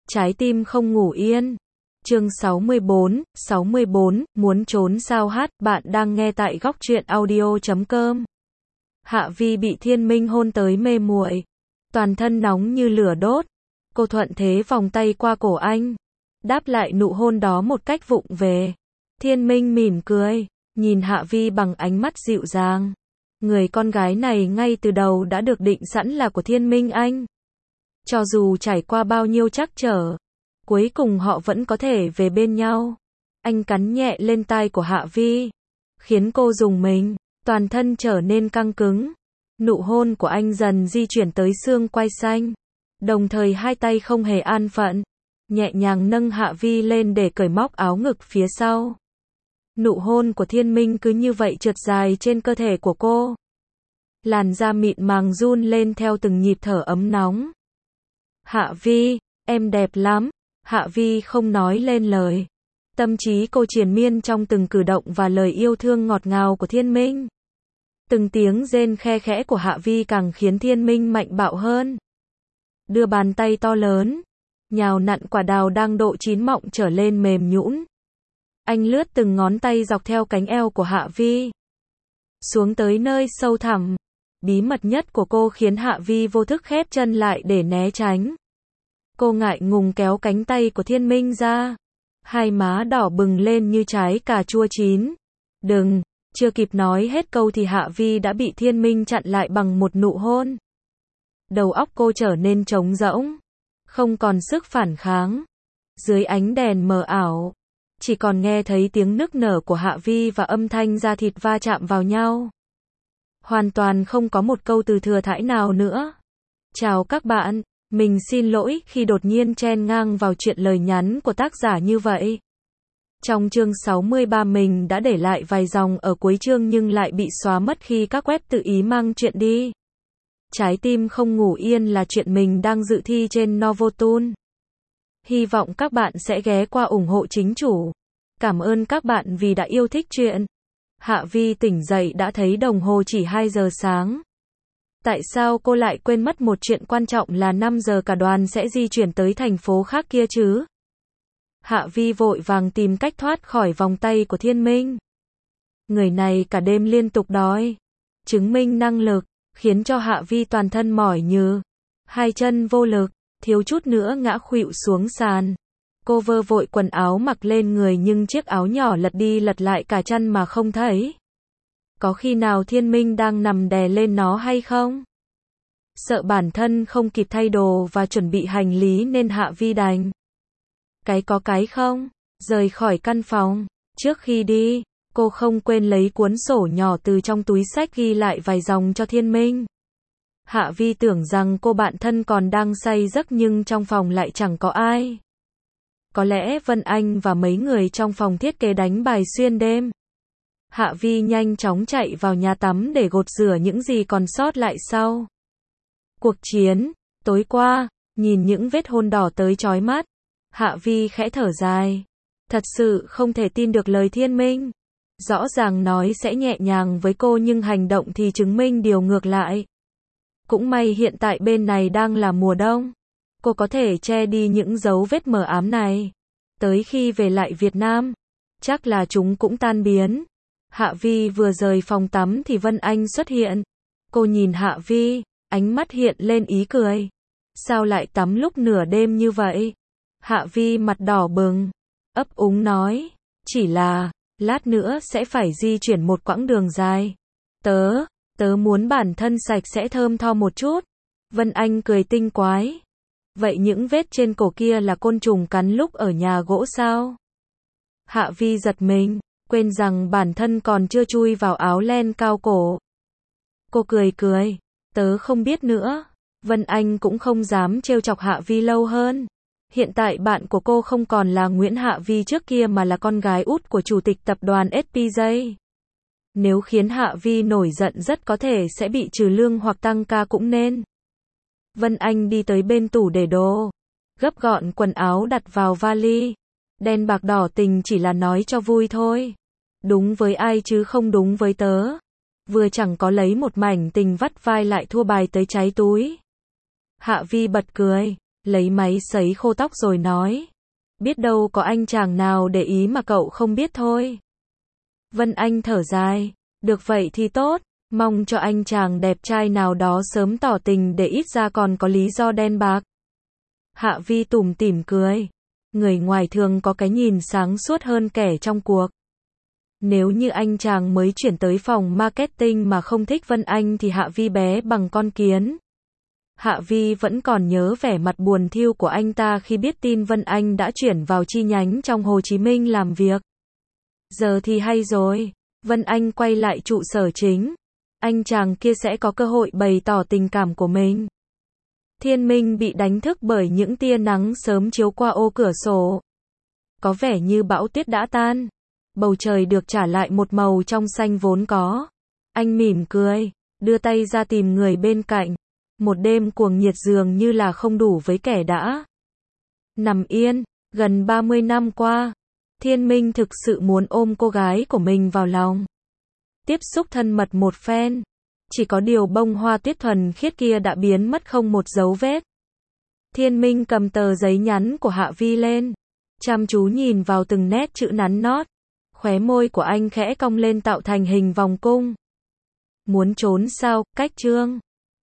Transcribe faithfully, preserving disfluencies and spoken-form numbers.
Trái tim không ngủ yên. Chương sáu mươi bốn, sáu mươi bốn, muốn trốn sao hát, bạn đang nghe tại góc truyện audio chấm com. Hạ Vi bị Thiên Minh hôn tới mê muội, toàn thân nóng như lửa đốt. Cô thuận thế vòng tay qua cổ anh, đáp lại nụ hôn đó một cách vụng về. Thiên Minh mỉm cười, nhìn Hạ Vi bằng ánh mắt dịu dàng. Người con gái này ngay từ đầu đã được định sẵn là của Thiên Minh anh. Cho dù trải qua bao nhiêu trắc trở, cuối cùng họ vẫn có thể về bên nhau. Anh cắn nhẹ lên tai của Hạ Vi, khiến cô rùng mình, toàn thân trở nên căng cứng. Nụ hôn của anh dần di chuyển tới xương quai xanh, đồng thời hai tay không hề an phận, nhẹ nhàng nâng Hạ Vi lên để cởi móc áo ngực phía sau. Nụ hôn của Thiên Minh cứ như vậy trượt dài trên cơ thể của cô. Làn da mịn màng run lên theo từng nhịp thở ấm nóng. Hạ Vi, em đẹp lắm. Hạ Vi không nói lên lời. Tâm trí cô triền miên trong từng cử động và lời yêu thương ngọt ngào của Thiên Minh. Từng tiếng rên khe khẽ của Hạ Vi càng khiến Thiên Minh mạnh bạo hơn. Đưa bàn tay to lớn, nhào nặn quả đào đang độ chín mọng trở lên mềm nhũn. Anh lướt từng ngón tay dọc theo cánh eo của Hạ Vi, xuống tới nơi sâu thẳm, bí mật nhất của cô, khiến Hạ Vi vô thức khép chân lại để né tránh. Cô ngại ngùng kéo cánh tay của Thiên Minh ra, hai má đỏ bừng lên như trái cà chua chín. Đừng, chưa kịp nói hết câu thì Hạ Vi đã bị Thiên Minh chặn lại bằng một nụ hôn. Đầu óc cô trở nên trống rỗng, không còn sức phản kháng. Dưới ánh đèn mờ ảo, chỉ còn nghe thấy tiếng nức nở của Hạ Vi và âm thanh da thịt va chạm vào nhau. Hoàn toàn không có một câu từ thừa thãi nào nữa. Chào các bạn, mình xin lỗi khi đột nhiên chen ngang vào chuyện lời nhắn của tác giả như vậy. Trong chương sáu mươi ba mình đã để lại vài dòng ở cuối chương nhưng lại bị xóa mất khi các web tự ý mang chuyện đi. Trái tim không ngủ yên là chuyện mình đang dự thi trên Novotoon. Hy vọng các bạn sẽ ghé qua ủng hộ chính chủ. Cảm ơn các bạn vì đã yêu thích chuyện. Hạ Vi tỉnh dậy đã thấy đồng hồ chỉ hai giờ sáng. Tại sao cô lại quên mất một chuyện quan trọng là năm giờ cả đoàn sẽ di chuyển tới thành phố khác kia chứ? Hạ Vi vội vàng tìm cách thoát khỏi vòng tay của Thiên Minh. Người này cả đêm liên tục đói, chứng minh năng lực, khiến cho Hạ Vi toàn thân mỏi nhừ, hai chân vô lực, thiếu chút nữa ngã khuỵu xuống sàn. Cô vơ vội quần áo mặc lên người nhưng chiếc áo nhỏ lật đi lật lại cả chân mà không thấy. Có khi nào Thiên Minh đang nằm đè lên nó hay không? Sợ bản thân không kịp thay đồ và chuẩn bị hành lý nên Hạ Vi đành cái có cái không, rời khỏi căn phòng. Trước khi đi, cô không quên lấy cuốn sổ nhỏ từ trong túi xách ghi lại vài dòng cho Thiên Minh. Hạ Vi tưởng rằng cô bạn thân còn đang say giấc nhưng trong phòng lại chẳng có ai. Có lẽ Vân Anh và mấy người trong phòng thiết kế đánh bài xuyên đêm. Hạ Vi nhanh chóng chạy vào nhà tắm để gột rửa những gì còn sót lại sau cuộc chiến tối qua. Nhìn những vết hôn đỏ tới chói mắt, Hạ Vi khẽ thở dài. Thật sự không thể tin được lời Thiên Minh. Rõ ràng nói sẽ nhẹ nhàng với cô nhưng hành động thì chứng minh điều ngược lại. Cũng may hiện tại bên này đang là mùa đông. Cô có thể che đi những dấu vết mờ ám này. Tới khi về lại Việt Nam, chắc là chúng cũng tan biến. Hạ Vi vừa rời phòng tắm thì Vân Anh xuất hiện. Cô nhìn Hạ Vi, ánh mắt hiện lên ý cười. Sao lại tắm lúc nửa đêm như vậy? Hạ Vi mặt đỏ bừng, ấp úng nói. Chỉ là, lát nữa sẽ phải di chuyển một quãng đường dài. Tớ, tớ muốn bản thân sạch sẽ thơm tho một chút. Vân Anh cười tinh quái. Vậy những vết trên cổ kia là côn trùng cắn lúc ở nhà gỗ sao? Hạ Vi giật mình, quên rằng bản thân còn chưa chui vào áo len cao cổ. Cô cười cười. Tớ không biết nữa. Vân Anh cũng không dám trêu chọc Hạ Vi lâu hơn. Hiện tại bạn của cô không còn là Nguyễn Hạ Vi trước kia mà là con gái út của chủ tịch tập đoàn ét pê giê. Nếu khiến Hạ Vi nổi giận rất có thể sẽ bị trừ lương hoặc tăng ca cũng nên. Vân Anh đi tới bên tủ để đồ, gấp gọn quần áo đặt vào vali. Đen bạc đỏ tình chỉ là nói cho vui thôi. Đúng với ai chứ không đúng với tớ. Vừa chẳng có lấy một mảnh tình vắt vai lại thua bài tới cháy túi. Hạ Vi bật cười. lấy máy sấy khô tóc rồi nói. Biết đâu có anh chàng nào để ý mà cậu không biết thôi. Vân Anh thở dài. Được vậy thì tốt. Mong cho anh chàng đẹp trai nào đó sớm tỏ tình để ít ra còn có lý do đen bạc. Hạ Vi tủm tỉm cười. Người ngoài thường có cái nhìn sáng suốt hơn kẻ trong cuộc. Nếu như anh chàng mới chuyển tới phòng marketing mà không thích Vân Anh thì Hạ Vi bé bằng con kiến. Hạ Vi vẫn còn nhớ vẻ mặt buồn thiu của anh ta khi biết tin Vân Anh đã chuyển vào chi nhánh trong Hồ Chí Minh làm việc. Giờ thì hay rồi, Vân Anh quay lại trụ sở chính. Anh chàng kia sẽ có cơ hội bày tỏ tình cảm của mình. Thiên Minh bị đánh thức bởi những tia nắng sớm chiếu qua ô cửa sổ. Có vẻ như bão tuyết đã tan. Bầu trời được trả lại một màu trong xanh vốn có. Anh mỉm cười, đưa tay ra tìm người bên cạnh. Một đêm cuồng nhiệt dường như là không đủ với kẻ đã nằm yên. Gần ba mươi năm qua, Thiên Minh thực sự muốn ôm cô gái của mình vào lòng. Tiếp xúc thân mật một phen. Chỉ có điều bông hoa tuyết thuần khiết kia đã biến mất không một dấu vết. Thiên Minh cầm tờ giấy nhắn của Hạ Vi lên. Chăm chú nhìn vào từng nét chữ nắn nót. Khóe môi của anh khẽ cong lên tạo thành hình vòng cung. Muốn trốn sao, cách chương.